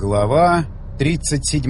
Глава 37.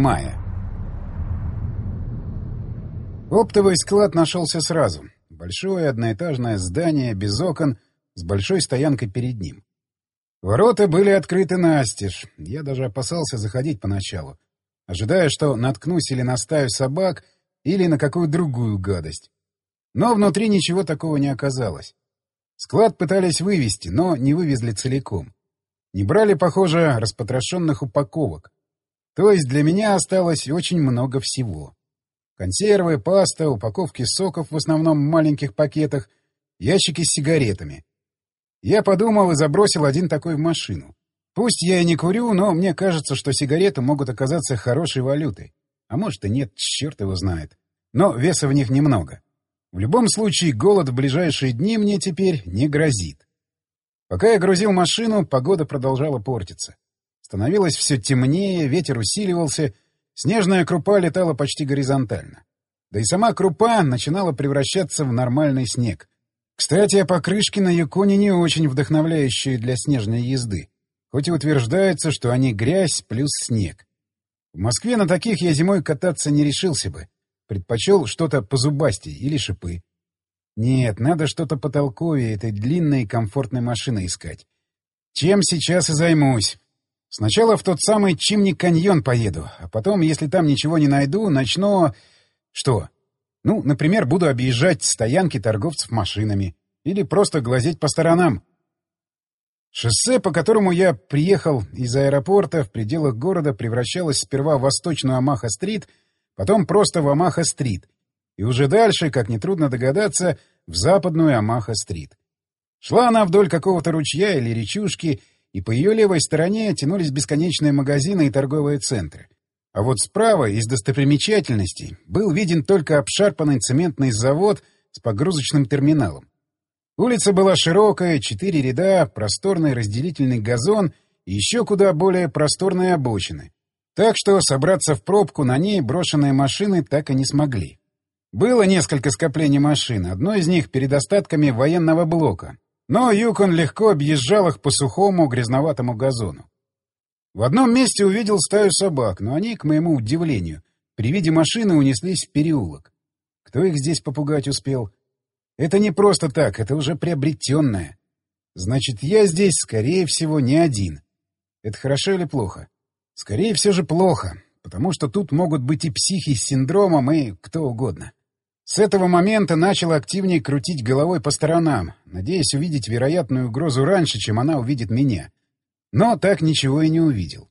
Оптовый склад нашелся сразу. Большое одноэтажное здание, без окон, с большой стоянкой перед ним. Ворота были открыты настежь. Я даже опасался заходить поначалу, ожидая, что наткнусь или на стаю собак, или на какую другую гадость. Но внутри ничего такого не оказалось. Склад пытались вывести, но не вывезли целиком. Не брали, похоже, распотрошенных упаковок. То есть для меня осталось очень много всего. Консервы, паста, упаковки соков в основном в маленьких пакетах, ящики с сигаретами. Я подумал и забросил один такой в машину. Пусть я и не курю, но мне кажется, что сигареты могут оказаться хорошей валютой. А может и нет, черт его знает. Но веса в них немного. В любом случае, голод в ближайшие дни мне теперь не грозит. Пока я грузил машину, погода продолжала портиться. Становилось все темнее, ветер усиливался, снежная крупа летала почти горизонтально. Да и сама крупа начинала превращаться в нормальный снег. Кстати, а покрышки на Юконе не очень вдохновляющие для снежной езды, хоть и утверждается, что они грязь плюс снег. В Москве на таких я зимой кататься не решился бы. Предпочел что-то позубастей или шипы. Нет, надо что-то потолковее этой длинной и комфортной машины искать. Чем сейчас и займусь. Сначала в тот самый Чимни-каньон поеду, а потом, если там ничего не найду, начну... Что? Ну, например, буду объезжать стоянки торговцев машинами. Или просто глазеть по сторонам. Шоссе, по которому я приехал из аэропорта в пределах города, превращалось сперва в восточную Омаха-стрит, потом просто в Омаха-стрит. И уже дальше, как нетрудно догадаться, в западную Омаха-стрит. Шла она вдоль какого-то ручья или речушки, и по ее левой стороне тянулись бесконечные магазины и торговые центры. А вот справа, из достопримечательностей, был виден только обшарпанный цементный завод с погрузочным терминалом. Улица была широкая, 4 ряда, просторный разделительный газон и еще куда более просторные обочины. Так что собраться в пробку на ней брошенные машины так и не смогли. Было несколько скоплений машин, одно из них перед остатками военного блока, но Юкон легко объезжал их по сухому грязноватому газону. В одном месте увидел стаю собак, но они, к моему удивлению, при виде машины унеслись в переулок. Кто их здесь попугать успел? Это не просто так, это уже приобретенное. Значит, я здесь, скорее всего, не один. Это хорошо или плохо? Скорее все же плохо, потому что тут могут быть и психи с синдромом, и кто угодно. С этого момента начал активнее крутить головой по сторонам, надеясь увидеть вероятную угрозу раньше, чем она увидит меня. Но так ничего и не увидел.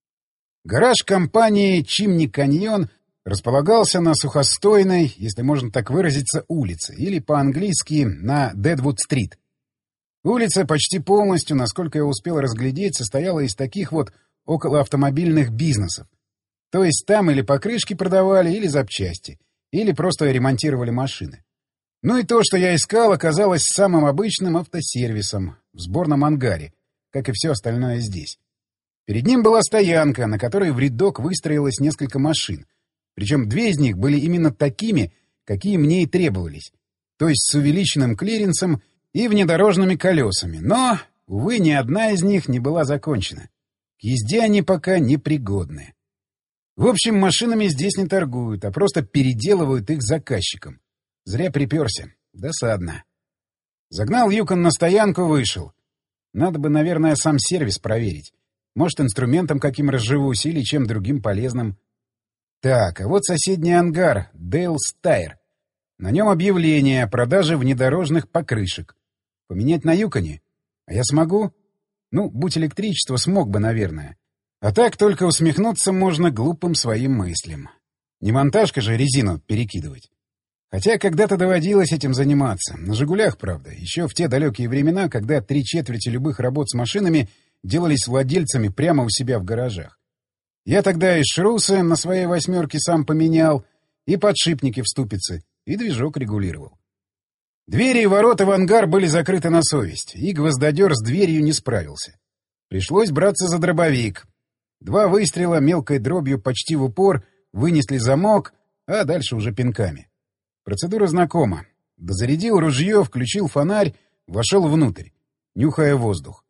Гараж компании «Чимни-каньон» располагался на сухостойной, если можно так выразиться, улице, или по-английски на Дедвуд-стрит. Улица почти полностью, насколько я успел разглядеть, состояла из таких вот околоавтомобильных бизнесов. То есть там или покрышки продавали, или запчасти, или просто ремонтировали машины. Ну и то, что я искал, оказалось самым обычным автосервисом в сборном ангаре, как и все остальное здесь. Перед ним была стоянка, на которой в рядок выстроилось несколько машин, причем 2 из них были именно такими, какие мне и требовались, то есть с увеличенным клиренсом и внедорожными колесами, но, увы, ни одна из них не была закончена. К езде они пока непригодны. В общем, машинами здесь не торгуют, а просто переделывают их заказчикам. Зря приперся. Досадно. Загнал Юкон на стоянку, вышел. Надо бы, наверное, сам сервис проверить. Может, инструментом каким разживусь или чем другим полезным. Так, а вот соседний ангар, Дейлс Тайр. На нем объявление о продаже внедорожных покрышек. Поменять на Юконе? А я смогу? Ну, будь электричество, смог бы, наверное. А так только усмехнуться можно глупым своим мыслям. Не монтажка же резину перекидывать. Хотя когда-то доводилось этим заниматься. На «Жигулях», правда. Еще в те далекие времена, когда 3/4 любых работ с машинами делались владельцами прямо у себя в гаражах. Я тогда и шрусы на своей 8-ке сам поменял, и подшипники в ступице, и движок регулировал. Двери и ворота в ангар были закрыты на совесть, и гвоздодер с дверью не справился. Пришлось браться за дробовик. 2 выстрела мелкой дробью почти в упор вынесли замок, а дальше уже пинками. Процедура знакома. Дозарядил ружье, включил фонарь, вошел внутрь, нюхая воздух.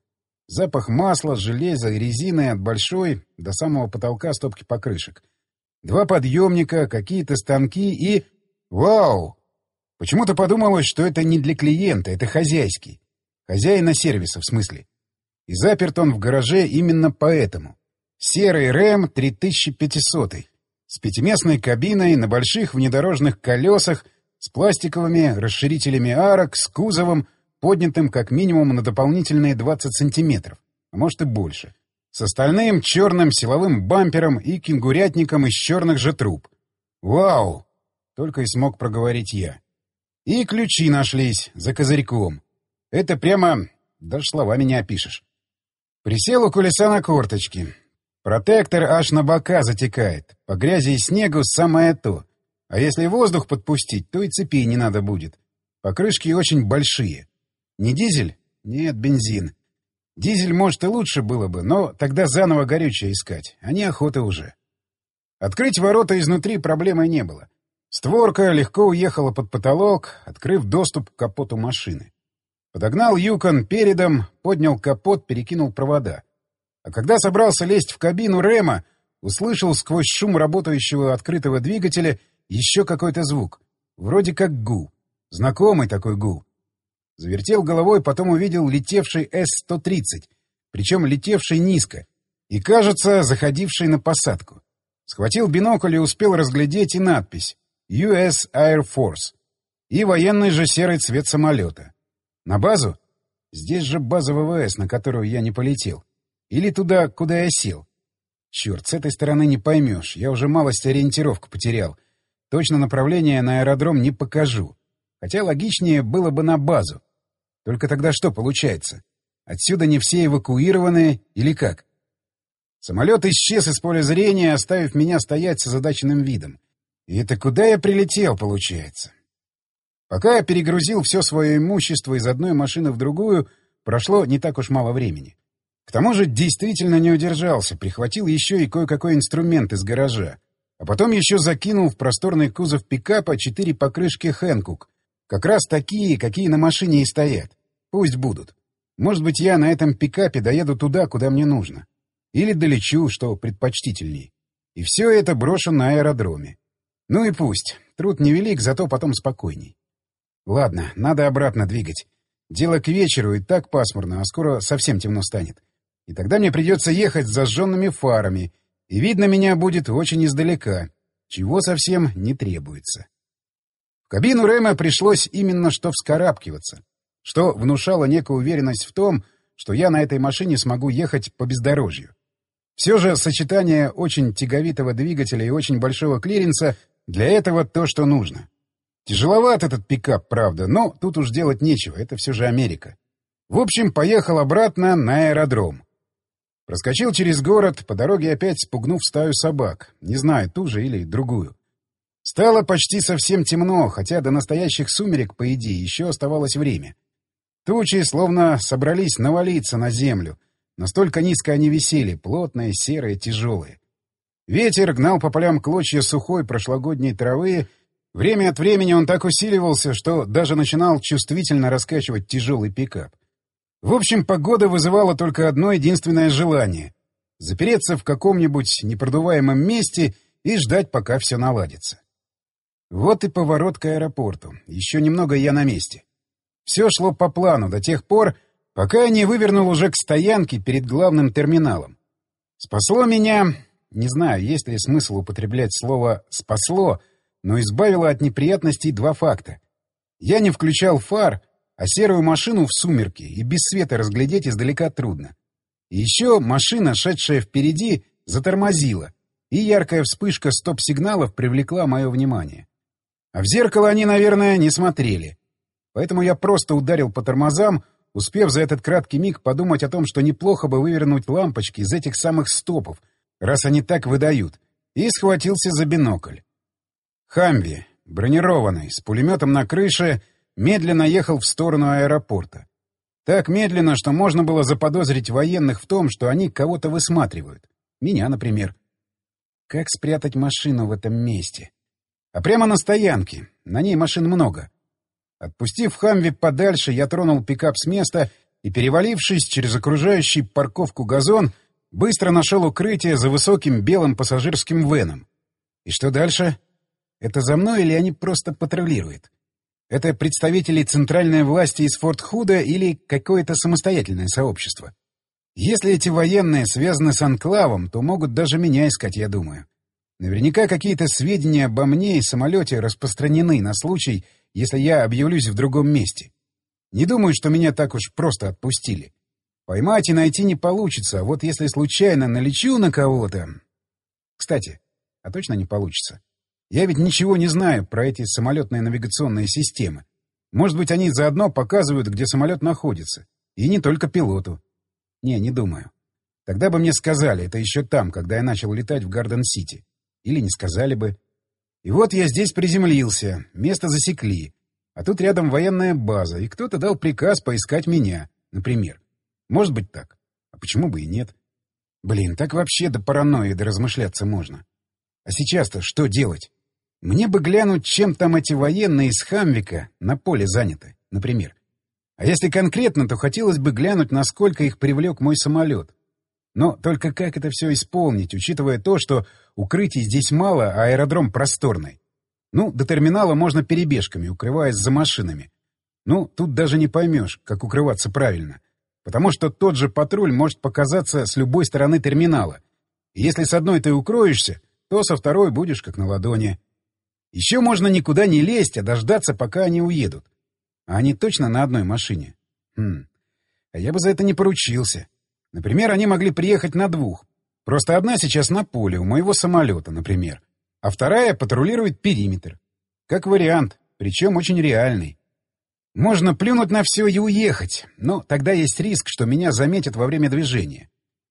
Запах масла, железа и резины от большой до самого потолка стопки покрышек. 2 подъемника, какие-то станки и... Вау! Почему-то подумалось, что это не для клиента, это хозяйский. Хозяина сервиса, в смысле. И заперт он в гараже именно поэтому. Серый РЭМ 3500 с 5-местной кабиной на больших внедорожных колесах, с пластиковыми расширителями арок, с кузовом, поднятым как минимум на дополнительные 20 сантиметров, а может и больше. С остальным черным силовым бампером и кенгурятником из черных же труб. «Вау!» — только и смог проговорить я. И ключи нашлись за козырьком. Это прямо... даже словами не опишешь. Присел у колеса на корточки. Протектор аж на бока затекает. По грязи и снегу самое то. А если воздух подпустить, то и цепей не надо будет. Покрышки очень большие. Не дизель? Нет, бензин. Дизель, может, и лучше было бы, но тогда заново горючее искать, а неохота уже. Открыть ворота изнутри проблемой не было. Створка легко уехала под потолок, открыв доступ к капоту машины. Подогнал Юкон передом, поднял капот, перекинул провода. А когда собрался лезть в кабину РЭМа, услышал сквозь шум работающего открытого двигателя еще какой-то звук. Вроде как гул. Знакомый такой гул. Завертел головой, потом увидел летевший С-130, причем летевший низко, и, кажется, заходивший на посадку. Схватил бинокль и успел разглядеть и надпись «US Air Force» и военный же серый цвет самолета. На базу? Здесь же база ВВС, на которую я не полетел. Или туда, куда я сел. Черт, с этой стороны не поймешь, я уже малость ориентировку потерял. Точно направление на аэродром не покажу. Хотя логичнее было бы на базу. Только тогда что получается? Отсюда не все эвакуированы или как? Самолет исчез из поля зрения, оставив меня стоять с озадаченным видом. И это куда я прилетел, получается? Пока я перегрузил все свое имущество из одной машины в другую, прошло не так уж мало времени. К тому же действительно не удержался, прихватил еще и кое-какой инструмент из гаража. А потом еще закинул в просторный кузов пикапа 4 покрышки Хэнкук. Как раз такие, какие на машине и стоят. Пусть будут. Может быть, я на этом пикапе доеду туда, куда мне нужно. Или долечу, что предпочтительней. И все это брошу на аэродроме. Ну и пусть. Труд невелик, зато потом спокойней. Ладно, надо обратно двигать. Дело к вечеру, и так пасмурно, а скоро совсем темно станет. И тогда мне придется ехать с зажженными фарами, и видно меня будет очень издалека, чего совсем не требуется. В кабину РЭМа пришлось именно что вскарабкиваться, что внушало некую уверенность в том, что я на этой машине смогу ехать по бездорожью. Все же сочетание очень тяговитого двигателя и очень большого клиренса для этого то, что нужно. Тяжеловат этот пикап, правда, но тут уж делать нечего, это все же Америка. В общем, поехал обратно на аэродром. Проскочил через город, по дороге опять спугнув стаю собак, не знаю, ту же или другую. Стало почти совсем темно, хотя до настоящих сумерек, по идее, еще оставалось время. Тучи словно собрались навалиться на землю. Настолько низко они висели, плотные, серые, тяжелые. Ветер гнал по полям клочья сухой прошлогодней травы. Время от времени он так усиливался, что даже начинал чувствительно раскачивать тяжелый пикап. В общем, погода вызывала только одно единственное желание — запереться в каком-нибудь непродуваемом месте и ждать, пока все наладится. Вот и поворот к аэропорту. Еще немного, и я на месте. Все шло по плану до тех пор, пока я не вывернул уже к стоянке перед главным терминалом. Спасло меня... Не знаю, есть ли смысл употреблять слово «спасло», но избавило от неприятностей 2 факта. Я не включал фар, а серую машину в сумерки и без света разглядеть издалека трудно. И еще машина, шедшая впереди, затормозила, и яркая вспышка стоп-сигналов привлекла мое внимание. А в зеркало они, наверное, не смотрели. Поэтому я просто ударил по тормозам, успев за этот краткий миг подумать о том, что неплохо бы вывернуть лампочки из этих самых стопов, раз они так выдают, и схватился за бинокль. «Хамви», бронированный, с пулеметом на крыше, медленно ехал в сторону аэропорта. Так медленно, что можно было заподозрить военных в том, что они кого-то высматривают. Меня, например. Как спрятать машину в этом месте? А прямо на стоянке. На ней машин много. Отпустив Хамви подальше, я тронул пикап с места и, перевалившись через окружающий парковку газон, быстро нашел укрытие за высоким белым пассажирским веном. И что дальше? Это за мной или они просто патрулируют? Это представители центральной власти из Форт-Худа или какое-то самостоятельное сообщество? Если эти военные связаны с анклавом, то могут даже меня искать, я думаю. Наверняка какие-то сведения обо мне и самолете распространены на случай, если я объявлюсь в другом месте. Не думаю, что меня так уж просто отпустили. Поймать и найти не получится, а вот если случайно налечу на кого-то... Кстати, а точно не получится? Я ведь ничего не знаю про эти самолетные навигационные системы. Может быть, они заодно показывают, где самолет находится. И не только пилоту. Не думаю. Тогда бы мне сказали, это еще там, когда я начал летать в Гарден-Сити. Или не сказали бы. И вот я здесь приземлился, место засекли. А тут рядом военная база, и кто-то дал приказ поискать меня, например. Может быть так. А почему бы и нет? Блин, так вообще до паранойи размышляться можно. А сейчас-то что делать? Мне бы глянуть, чем там эти военные из Хамвика на поле заняты, например. А если конкретно, то хотелось бы глянуть, насколько их привлек мой самолет. Но только как это все исполнить, учитывая то, что укрытий здесь мало, а аэродром просторный? Ну, до терминала можно перебежками, укрываясь за машинами. Ну, тут даже не поймешь, как укрываться правильно. Потому что тот же патруль может показаться с любой стороны терминала. И если с одной ты укроешься, то со второй будешь как на ладони. Еще можно никуда не лезть, а дождаться, пока они уедут. А они точно на одной машине? А я бы за это не поручился. Например, они могли приехать на двух. Просто одна сейчас на поле, у моего самолета, например. А вторая патрулирует периметр. Как вариант, причем очень реальный. Можно плюнуть на все и уехать, но тогда есть риск, что меня заметят во время движения.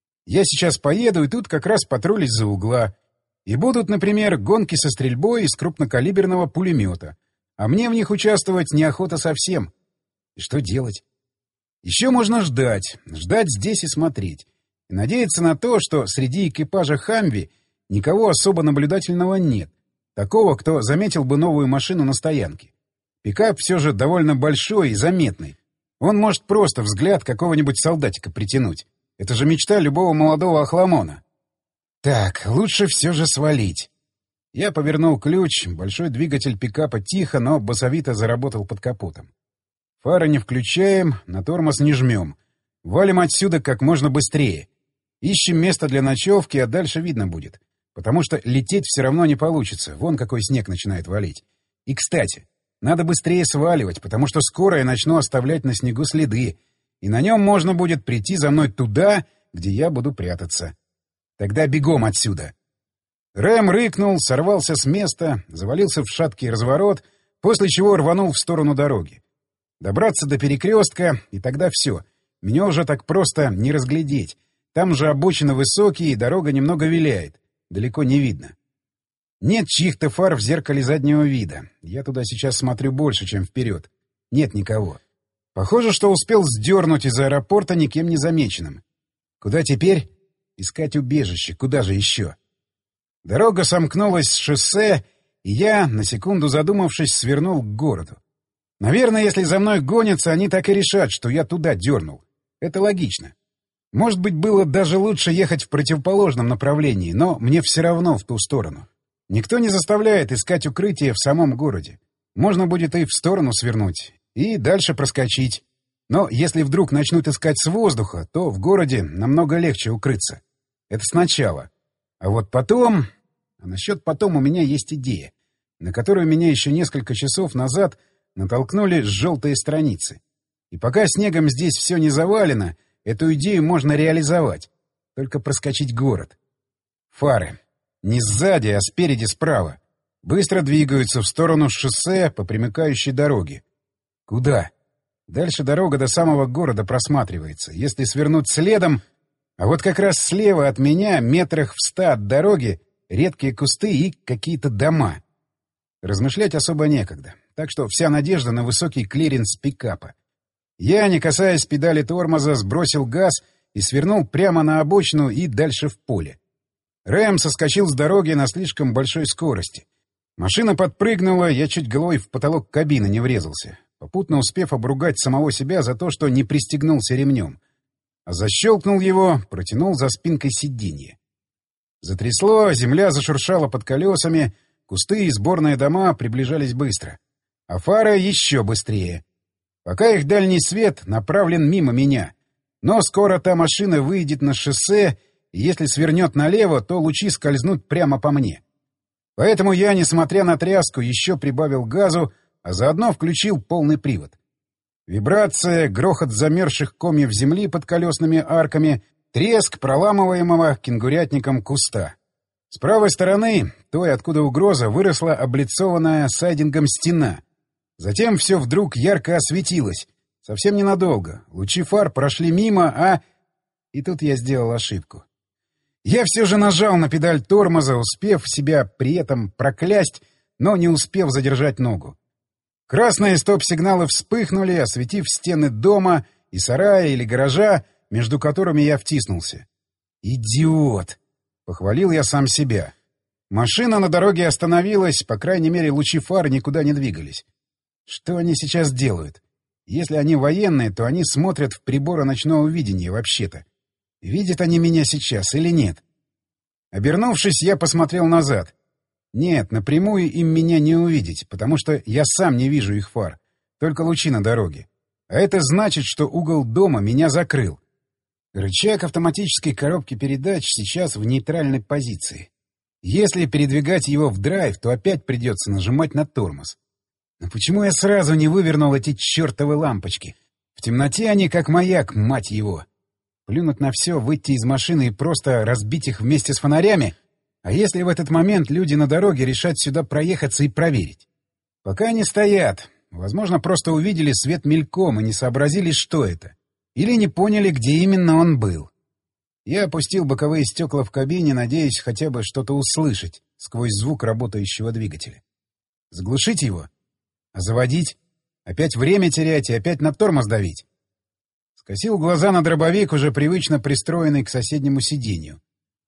Я сейчас поеду, и тут как раз патруль из-за угла. И будут, например, гонки со стрельбой из крупнокалиберного пулемета. А мне в них участвовать неохота совсем. И что делать? Еще можно ждать. Ждать здесь и смотреть. И надеяться на то, что среди экипажа «Хамви» никого особо наблюдательного нет. Такого, кто заметил бы новую машину на стоянке. Пикап все же довольно большой и заметный. Он может просто взгляд какого-нибудь солдатика притянуть. Это же мечта любого молодого охламона. Так, лучше все же свалить. Я повернул ключ, большой двигатель пикапа тихо, но басовито заработал под капотом. Фары не включаем, на тормоз не жмем. Валим отсюда как можно быстрее. Ищем место для ночевки, а дальше видно будет. Потому что лететь все равно не получится. Вон какой снег начинает валить. И, кстати, надо быстрее сваливать, потому что скоро я начну оставлять на снегу следы, и на нем можно будет прийти за мной туда, где я буду прятаться. Тогда бегом отсюда. Рэм рыкнул, сорвался с места, завалился в шаткий разворот, после чего рванул в сторону дороги. Добраться до перекрестка, и тогда все. Меня уже так просто не разглядеть. Там же обочины высокие, и дорога немного виляет. Далеко не видно. Нет чьих-то фар в зеркале заднего вида. Я туда сейчас смотрю больше, чем вперед. Нет никого. Похоже, что успел сдернуть из аэропорта никем не замеченным. Куда теперь? Искать убежище. Куда же еще? Дорога сомкнулась с шоссе, и я, на секунду задумавшись, свернул к городу. Наверное, если за мной гонятся, они так и решат, что я туда дернул. Это логично. Может быть, было даже лучше ехать в противоположном направлении, но мне все равно в ту сторону. Никто не заставляет искать укрытие в самом городе. Можно будет и в сторону свернуть, и дальше проскочить. Но если вдруг начнут искать с воздуха, то в городе намного легче укрыться. Это сначала. А вот потом... А насчет потом у меня есть идея, на которую меня еще несколько часов назад натолкнули желтые страницы. И пока снегом здесь все не завалено, эту идею можно реализовать. Только проскочить город. Фары. Не сзади, а спереди справа. Быстро двигаются в сторону шоссе по примыкающей дороге. Куда? Дальше дорога до самого города просматривается. Если свернуть следом... А вот как раз слева от меня, метрах в 100 от дороги, редкие кусты и какие-то дома. Размышлять особо некогда. Так что вся надежда на высокий клиренс пикапа. Я, не касаясь педали тормоза, сбросил газ и свернул прямо на обочину и дальше в поле. Рэм соскочил с дороги на слишком большой скорости. Машина подпрыгнула, я чуть головой в потолок кабины не врезался. попутно успев обругать самого себя за то, что не пристегнулся ремнем. А защелкнул его, протянул за спинкой сиденья. Затрясло, земля зашуршала под колесами, кусты и сборные дома приближались быстро. А фара еще быстрее. Пока их дальний свет направлен мимо меня. Но скоро та машина выйдет на шоссе, и если свернет налево, то лучи скользнут прямо по мне. Поэтому я, несмотря на тряску, еще прибавил газу, а заодно включил полный привод. Вибрация, грохот замерзших комьев земли под колесными арками, треск проламываемого кенгурятником куста. С правой стороны, той, откуда угроза, выросла облицованная сайдингом стена. Затем все вдруг ярко осветилось. Совсем ненадолго. Лучи фар прошли мимо, а... И тут я сделал ошибку. Я все же нажал на педаль тормоза, успев себя при этом проклясть, но не успев задержать ногу. Красные стоп-сигналы вспыхнули, осветив стены дома и сарая или гаража, между которыми я втиснулся. «Идиот!» — похвалил я сам себя. Машина на дороге остановилась, по крайней мере, лучи фар никуда не двигались. Что они сейчас делают? Если они военные, то они смотрят в приборы ночного видения вообще-то. Видят они меня сейчас или нет? Обернувшись, я посмотрел назад. Нет, напрямую им меня не увидеть, потому что я сам не вижу их фар, только лучи на дороге. А это значит, что угол дома меня закрыл. Рычаг автоматической коробки передач сейчас в нейтральной позиции. Если передвигать его в драйв, то опять придется нажимать на тормоз. Но почему я сразу не вывернул эти чертовы лампочки? В темноте они как маяк, мать его. Плюнуть на все, выйти из машины и просто разбить их вместе с фонарями? А если в этот момент люди на дороге решат сюда проехаться и проверить? Пока они стоят, возможно, просто увидели свет мельком и не сообразили, что это. Или не поняли, где именно он был. Я опустил боковые стекла в кабине, надеясь хотя бы что-то услышать сквозь звук работающего двигателя. Заглушить его? А заводить? Опять время терять и опять на тормоз давить? Скосил глаза на дробовик, уже привычно пристроенный к соседнему сиденью.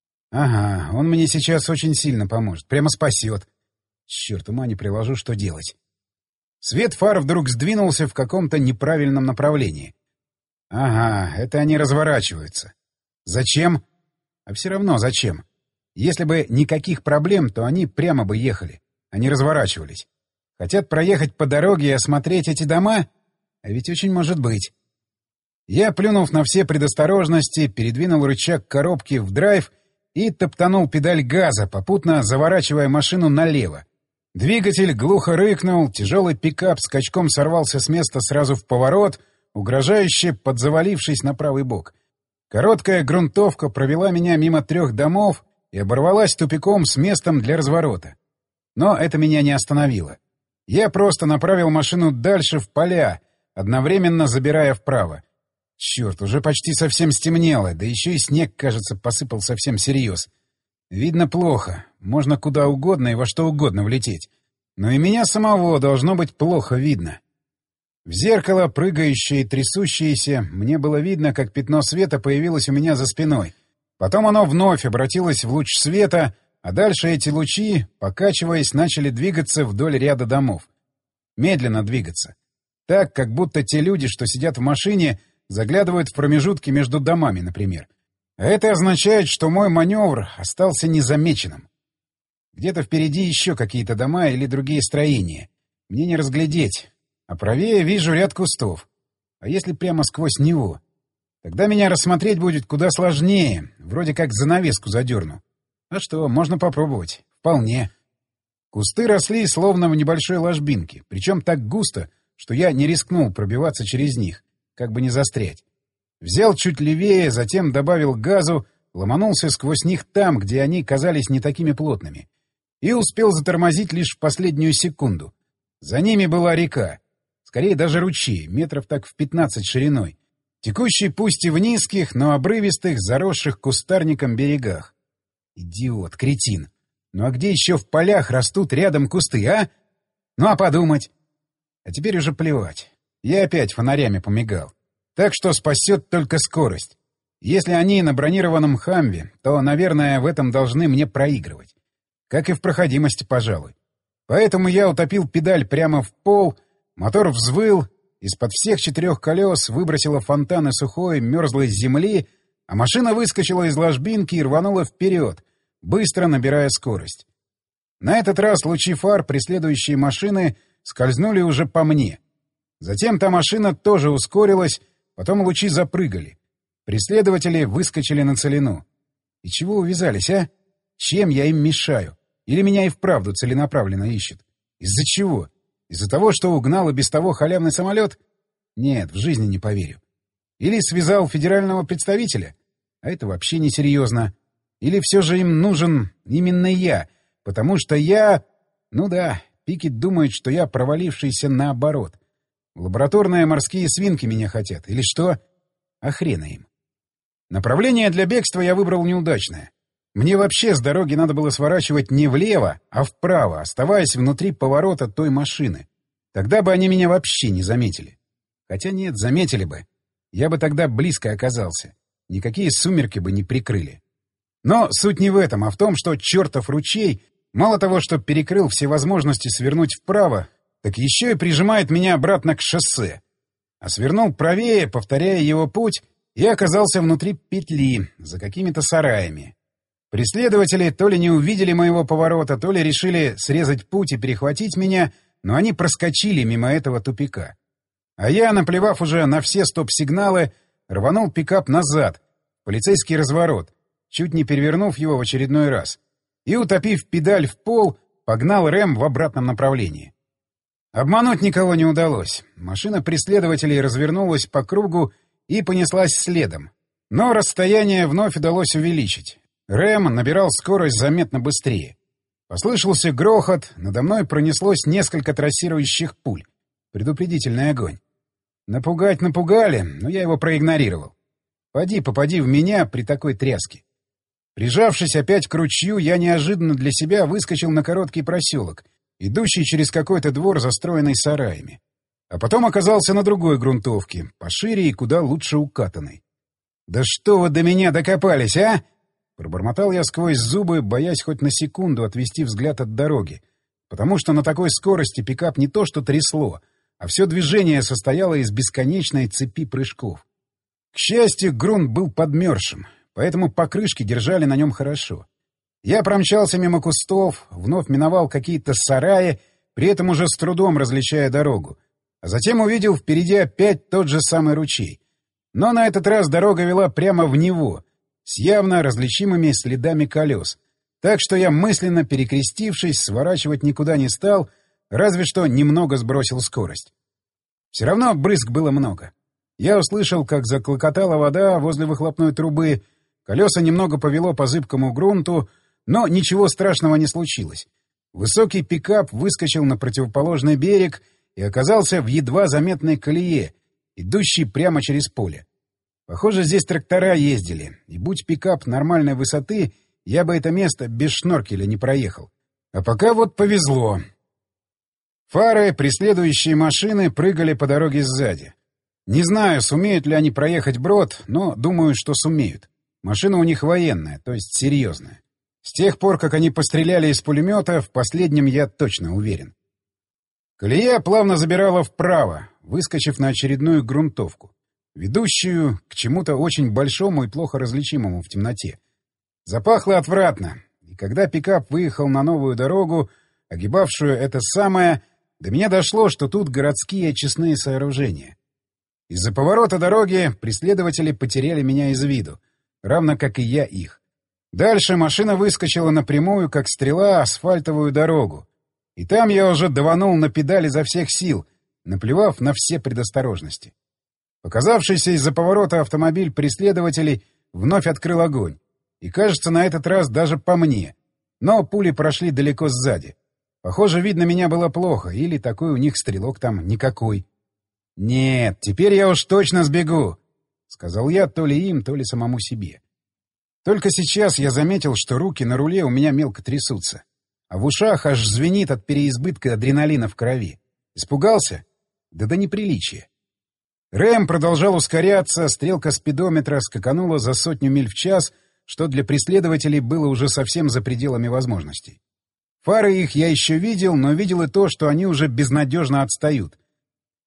Ага, он мне сейчас очень сильно поможет, прямо спасет. Черт, ума не приложу, что делать. Свет фар вдруг сдвинулся в каком-то неправильном направлении. Ага, это они разворачиваются. Зачем? А все равно зачем? Если бы никаких проблем, то они прямо бы ехали, а не разворачивались. Хотят проехать по дороге и осмотреть эти дома? А ведь очень может быть. Я, плюнув на все предосторожности, передвинул рычаг коробки в драйв и топтанул педаль газа, попутно заворачивая машину налево. Двигатель глухо рыкнул, тяжелый пикап скачком сорвался с места сразу в поворот, угрожающе подзавалившись на правый бок. Короткая грунтовка провела меня мимо 3 домов и оборвалась тупиком с местом для разворота. Но это меня не остановило. Я просто направил машину дальше в поля, одновременно забирая вправо. Черт, уже почти совсем стемнело, да еще и снег, кажется, посыпал совсем всерьез. Видно плохо, можно куда угодно и во что угодно влететь. Но и меня самого должно быть плохо видно. В зеркало, прыгающее и трясущееся, мне было видно, как пятно света появилось у меня за спиной. Потом оно вновь обратилось в луч света, а дальше эти лучи, покачиваясь, начали двигаться вдоль ряда домов. Медленно двигаться. Так, как будто те люди, что сидят в машине, заглядывают в промежутки между домами, например. А это означает, что мой маневр остался незамеченным. Где-то впереди еще какие-то дома или другие строения. Мне не разглядеть. А правее вижу ряд кустов. А если прямо сквозь него? Тогда меня рассмотреть будет куда сложнее. Вроде как занавеску задерну. А что, можно попробовать. Вполне. Кусты росли словно в небольшой ложбинке. Причем так густо, что я не рискнул пробиваться через них, как бы не застрять. Взял чуть левее, затем добавил газу, ломанулся сквозь них там, где они казались не такими плотными. И успел затормозить лишь в последнюю секунду. За ними была река. Скорее даже ручей, метров так в 15 шириной. Текущий пусть и в низких, но обрывистых, заросших кустарником берегах. Идиот, кретин. Ну а где еще в полях растут рядом кусты, а? Ну а подумать? А теперь уже плевать. Я опять фонарями помигал. Так что спасет только скорость. Если они на бронированном «Хамве», то, наверное, в этом должны мне проигрывать. Как и в проходимости, пожалуй. Поэтому я утопил педаль прямо в пол, мотор взвыл, Из-под всех 4 колес выбросила фонтаны сухой, мерзлой земли, а машина выскочила из ложбинки и рванула вперед, быстро набирая скорость. На этот раз лучи фар преследующие машины скользнули уже по мне. Затем та машина тоже ускорилась, потом лучи запрыгали. Преследователи выскочили на целину. И чего увязались, а? Чем я им мешаю? Или меня и вправду целенаправленно ищут? Из-за чего? Из-за того, что угнал и без того халявный самолет? Нет, в жизни не поверю. Или связал федерального представителя? А это вообще несерьезно. Или все же им нужен именно я, потому что я... Ну да, Пикет думает, что я провалившийся наоборот. Лабораторные морские свинки меня хотят. Или что? А хрена им. Направление для бегства я выбрал неудачное. Мне вообще с дороги надо было сворачивать не влево, а вправо, оставаясь внутри поворота той машины. Тогда бы они меня вообще не заметили. Хотя нет, заметили бы. Я бы тогда близко оказался. Никакие сумерки бы не прикрыли. Но суть не в этом, а в том, что чертов ручей мало того, что перекрыл все возможности свернуть вправо, так еще и прижимает меня обратно к шоссе. А свернул правее, повторяя его путь, и оказался внутри петли, за какими-то сараями. Преследователи то ли не увидели моего поворота, то ли решили срезать путь и перехватить меня, но они проскочили мимо этого тупика. А я, наплевав уже на все стоп-сигналы, рванул пикап назад, в полицейский разворот, чуть не перевернув его в очередной раз, и, утопив педаль в пол, погнал рэм в обратном направлении. Обмануть никого не удалось. Машина преследователей развернулась по кругу и понеслась следом. Но расстояние вновь удалось увеличить. рэм набирал скорость заметно быстрее. Послышался грохот, надо мной пронеслось несколько трассирующих пуль. Предупредительный огонь. Напугать напугали, но я его проигнорировал. Попади в меня при такой тряске. Прижавшись опять к ручью, я неожиданно для себя выскочил на короткий проселок, идущий через какой-то двор, застроенный сараями. А потом оказался на другой грунтовке, пошире и куда лучше укатанной. «Да что вы до меня докопались, а?» Пробормотал я сквозь зубы, боясь хоть на секунду отвести взгляд от дороги, потому что на такой скорости пикап не то что трясло, а все движение состояло из бесконечной цепи прыжков. К счастью, грунт был подмерзшим, поэтому покрышки держали на нем хорошо. Я промчался мимо кустов, вновь миновал какие-то сараи, при этом уже с трудом различая дорогу, а затем увидел впереди опять тот же самый ручей. Но на этот раз дорога вела прямо в него, с явно различимыми следами колес, так что я, мысленно перекрестившись, сворачивать никуда не стал, разве что немного сбросил скорость. Все равно брызг было много. Я услышал, как заклокотала вода возле выхлопной трубы, колеса немного повело по зыбкому грунту, но ничего страшного не случилось. Высокий пикап выскочил на противоположный берег и оказался в едва заметной колее, идущей прямо через поле. Похоже, здесь трактора ездили, и будь пикап нормальной высоты, я бы это место без шноркеля не проехал. А пока вот повезло. Фары, преследующие машины, прыгали по дороге сзади. Не знаю, сумеют ли они проехать брод, но думаю, что сумеют. Машина у них военная, то есть серьезная. С тех пор, как они постреляли из пулемета, в последнем я точно уверен. Колея плавно забирала вправо, выскочив на очередную грунтовку, ведущую к чему-то очень большому и плохо различимому в темноте. Запахло отвратно, и когда пикап выехал на новую дорогу, огибавшую это самое, до меня дошло, что тут городские очистные сооружения. Из-за поворота дороги преследователи потеряли меня из виду, равно как и я их. Дальше машина выскочила напрямую, как стрела, асфальтовую дорогу. И там я уже даванул на педали изо всех сил, наплевав на все предосторожности. Показавшийся из-за поворота автомобиль преследователей вновь открыл огонь. И, кажется, на этот раз даже по мне. Но пули прошли далеко сзади. Похоже, видно меня было плохо, или такой у них стрелок там никакой. «Нет, теперь я уж точно сбегу», — сказал я то ли им, то ли самому себе. Только сейчас я заметил, что руки на руле у меня мелко трясутся, а в ушах аж звенит от переизбытка адреналина в крови. Испугался? Да до неприличия. рэм продолжал ускоряться, стрелка спидометра скаканула за 100 миль в час, что для преследователей было уже совсем за пределами возможностей. Фары их я еще видел, но видел и то, что они уже безнадежно отстают.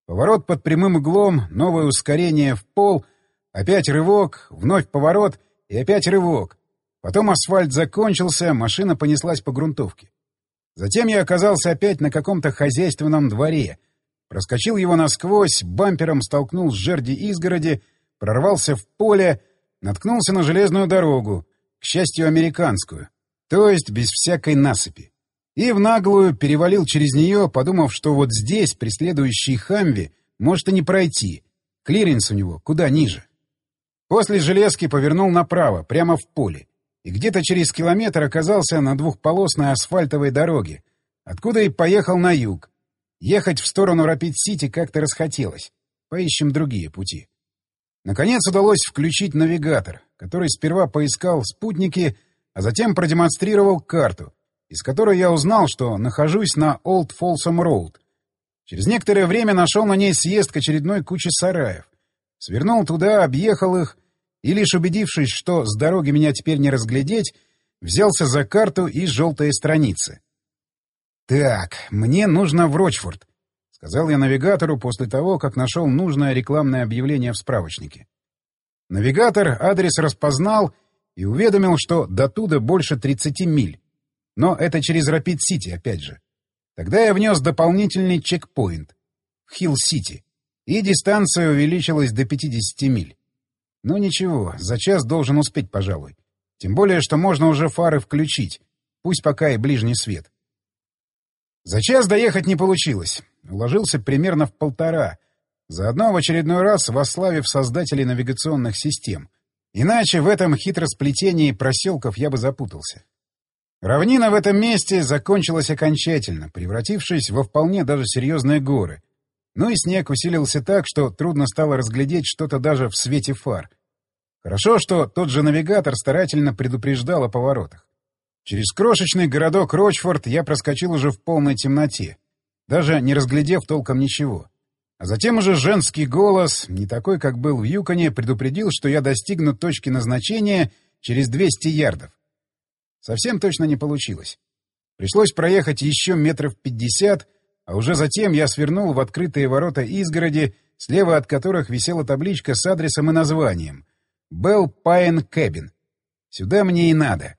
Поворот под прямым углом, новое ускорение в пол, опять рывок, вновь поворот и опять рывок. Потом асфальт закончился, машина понеслась по грунтовке. Затем я оказался опять на каком-то хозяйственном дворе. Проскочил его насквозь, бампером столкнул с жерди изгороди, прорвался в поле, наткнулся на железную дорогу, к счастью, американскую, то есть без всякой насыпи. И в наглую перевалил через нее, подумав, что вот здесь, при следующей «Хамви», может и не пройти. Клиренс у него куда ниже. После железки повернул направо, прямо в поле. И где-то через километр оказался на двухполосной асфальтовой дороге, откуда и поехал на юг. Ехать в сторону Рапид-Сити как-то расхотелось. Поищем другие пути. Наконец удалось включить навигатор, который сперва поискал спутники, а затем продемонстрировал карту, из которой я узнал, что нахожусь на Олд Фолсом Роуд. Через некоторое время нашел на ней съезд к очередной куче сараев. Свернул туда, объехал их, и, лишь убедившись, что с дороги меня теперь не разглядеть, взялся за карту и желтые страницы. «Так, мне нужно в Рочфорд», — сказал я навигатору после того, как нашел нужное рекламное объявление в справочнике. Навигатор адрес распознал и уведомил, что до туда больше 30 миль. Но это через Рапид-Сити, опять же. Тогда я внес дополнительный чекпоинт в Хилл-Сити, и дистанция увеличилась до 50 миль. Ну ничего, за час должен успеть, пожалуй. Тем более, что можно уже фары включить, пусть пока и ближний свет. За час доехать не получилось. Уложился примерно в 1,5, заодно в очередной раз восславив создателей навигационных систем. Иначе в этом хитросплетении проселков я бы запутался. Равнина в этом месте закончилась окончательно, превратившись во вполне даже серьезные горы. Ну и снег усилился так, что трудно стало разглядеть что-то даже в свете фар. Хорошо, что тот же навигатор старательно предупреждал о поворотах. Через крошечный городок Рочфорд я проскочил уже в полной темноте, даже не разглядев толком ничего. А затем уже женский голос, не такой, как был в Юконе, предупредил, что я достигну точки назначения через 200 ярдов. Совсем точно не получилось. Пришлось проехать еще метров 50, а уже затем я свернул в открытые ворота изгороди, слева от которых висела табличка с адресом и названием «Белл Пайн Кэбин». Сюда мне и надо.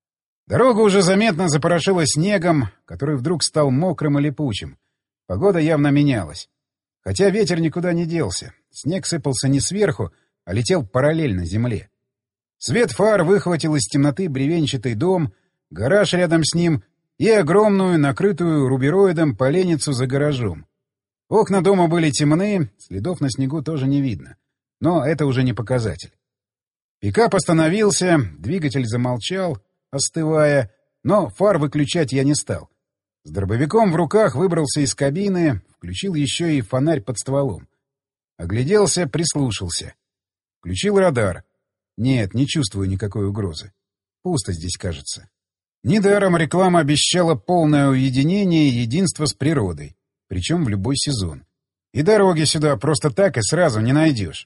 Дорога уже заметно запорошила снегом, который вдруг стал мокрым и липучим. Погода явно менялась. Хотя ветер никуда не делся. Снег сыпался не сверху, а летел параллельно земле. Свет фар выхватил из темноты бревенчатый дом, гараж рядом с ним и огромную, накрытую рубероидом поленницу за гаражом. Окна дома были темны, следов на снегу тоже не видно. Но это уже не показатель. Пикап остановился, двигатель замолчал, остывая, но фар выключать я не стал. С дробовиком в руках выбрался из кабины, включил еще и фонарь под стволом. Огляделся, прислушался. Включил радар. Нет, не чувствую никакой угрозы. Пусто здесь, кажется. Недаром реклама обещала полное уединение и единство с природой, причем в любой сезон. И дороги сюда просто так и сразу не найдешь.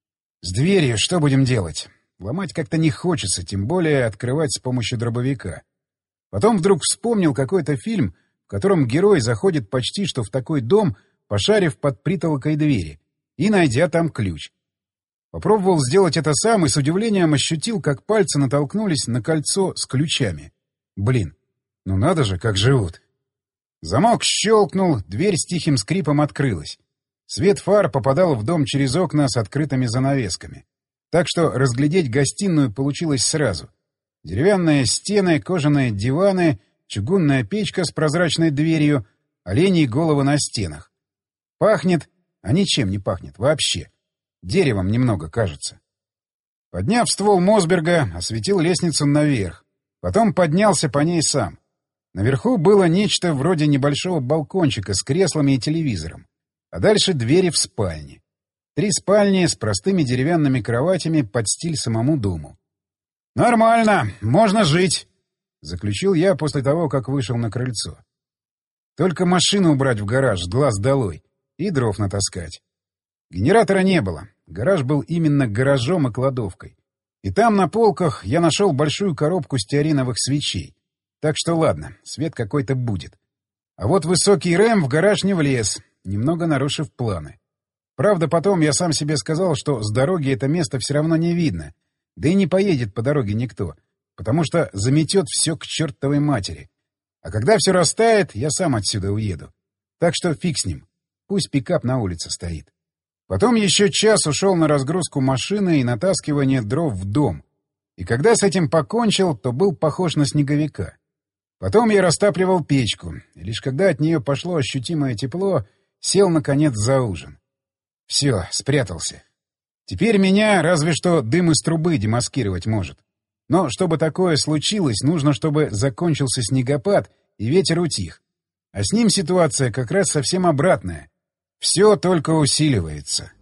С дверью что будем делать? Ломать как-то не хочется, тем более открывать с помощью дробовика. Потом вдруг вспомнил какой-то фильм, в котором герой заходит почти что в такой дом, пошарив под притолокой двери, и найдя там ключ. Попробовал сделать это сам и с удивлением ощутил, как пальцы натолкнулись на кольцо с ключами. Блин, ну надо же, как живут. Замок щелкнул, дверь с тихим скрипом открылась. Свет фар попадал в дом через окна с открытыми занавесками. Так что разглядеть гостиную получилось сразу. Деревянные стены, кожаные диваны, чугунная печка с прозрачной дверью, оленьи головы на стенах. Пахнет, а ничем не пахнет вообще. Деревом немного, кажется. Подняв ствол Мосберга, осветил лестницу наверх. Потом поднялся по ней сам. Наверху было нечто вроде небольшого балкончика с креслами и телевизором. А дальше двери в спальни. 3 спальни с простыми деревянными кроватями под стиль самому дому. «Нормально, можно жить», — заключил я после того, как вышел на крыльцо. «Только машину убрать в гараж с глаз долой и дров натаскать». Генератора не было. Гараж был именно гаражом и кладовкой. И там на полках я нашел большую коробку стеариновых свечей. Так что ладно, свет какой-то будет. А вот высокий рэм в гараж не влез. немного нарушив планы. Правда, потом я сам себе сказал, что с дороги это место все равно не видно, да и не поедет по дороге никто, потому что заметет все к чертовой матери. А когда все растает, я сам отсюда уеду. Так что фиг с ним. Пусть пикап на улице стоит. Потом еще час ушел на разгрузку машины и натаскивание дров в дом. И когда с этим покончил, то был похож на снеговика. Потом я растапливал печку, и лишь когда от нее пошло ощутимое тепло, сел, наконец, за ужин. Все, спрятался. Теперь меня разве что дым из трубы демаскировать может. Но чтобы такое случилось, нужно, чтобы закончился снегопад и ветер утих. А с ним ситуация как раз совсем обратная. Все только усиливается.